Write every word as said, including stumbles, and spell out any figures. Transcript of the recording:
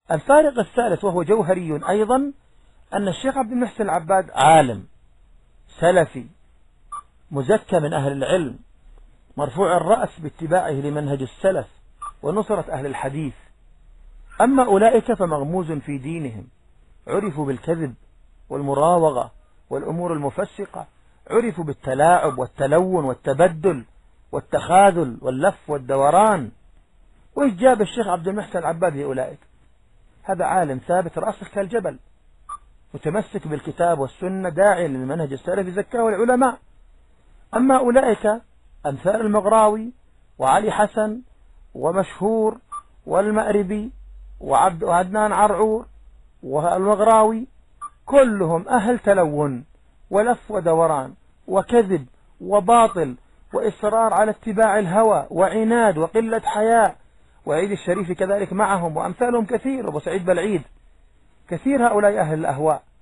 الفارق الثالث وهو جوهري أيضا، أن الشيخ عبد المحسن العباد عالم سلفي مزكى من أهل العلم، مرفوع الرأس باتباعه لمنهج السلف ونصرة أهل الحديث. أما أولئك فمغموز في دينهم، عرفوا بالكذب والمراوغة والأمور المفسقة، عرفوا بالتلاعب والتلون والتبدل والتخاذل واللف والدوران. وإيش جاب الشيخ عبد المحسن العباد لأولئك؟ هذا عالم ثابت رأسه كالجبل، متمسك بالكتاب والسنة، داعي للمنهج السلفي زكاه العلماء. أما أولئك أمثال المغراوي وعلي حسن ومشهور والمأربي وعبد وعدنان عرعور والمغراوي، كلهم أهل تلون ولف ودوران وكذب وباطل وإصرار على اتباع الهوى وعناد وقلة حياء. وعيد الشريف كذلك معهم، وأمثالهم كثير، أبو سعيد بلعيد، كثير هؤلاء أهل الأهواء.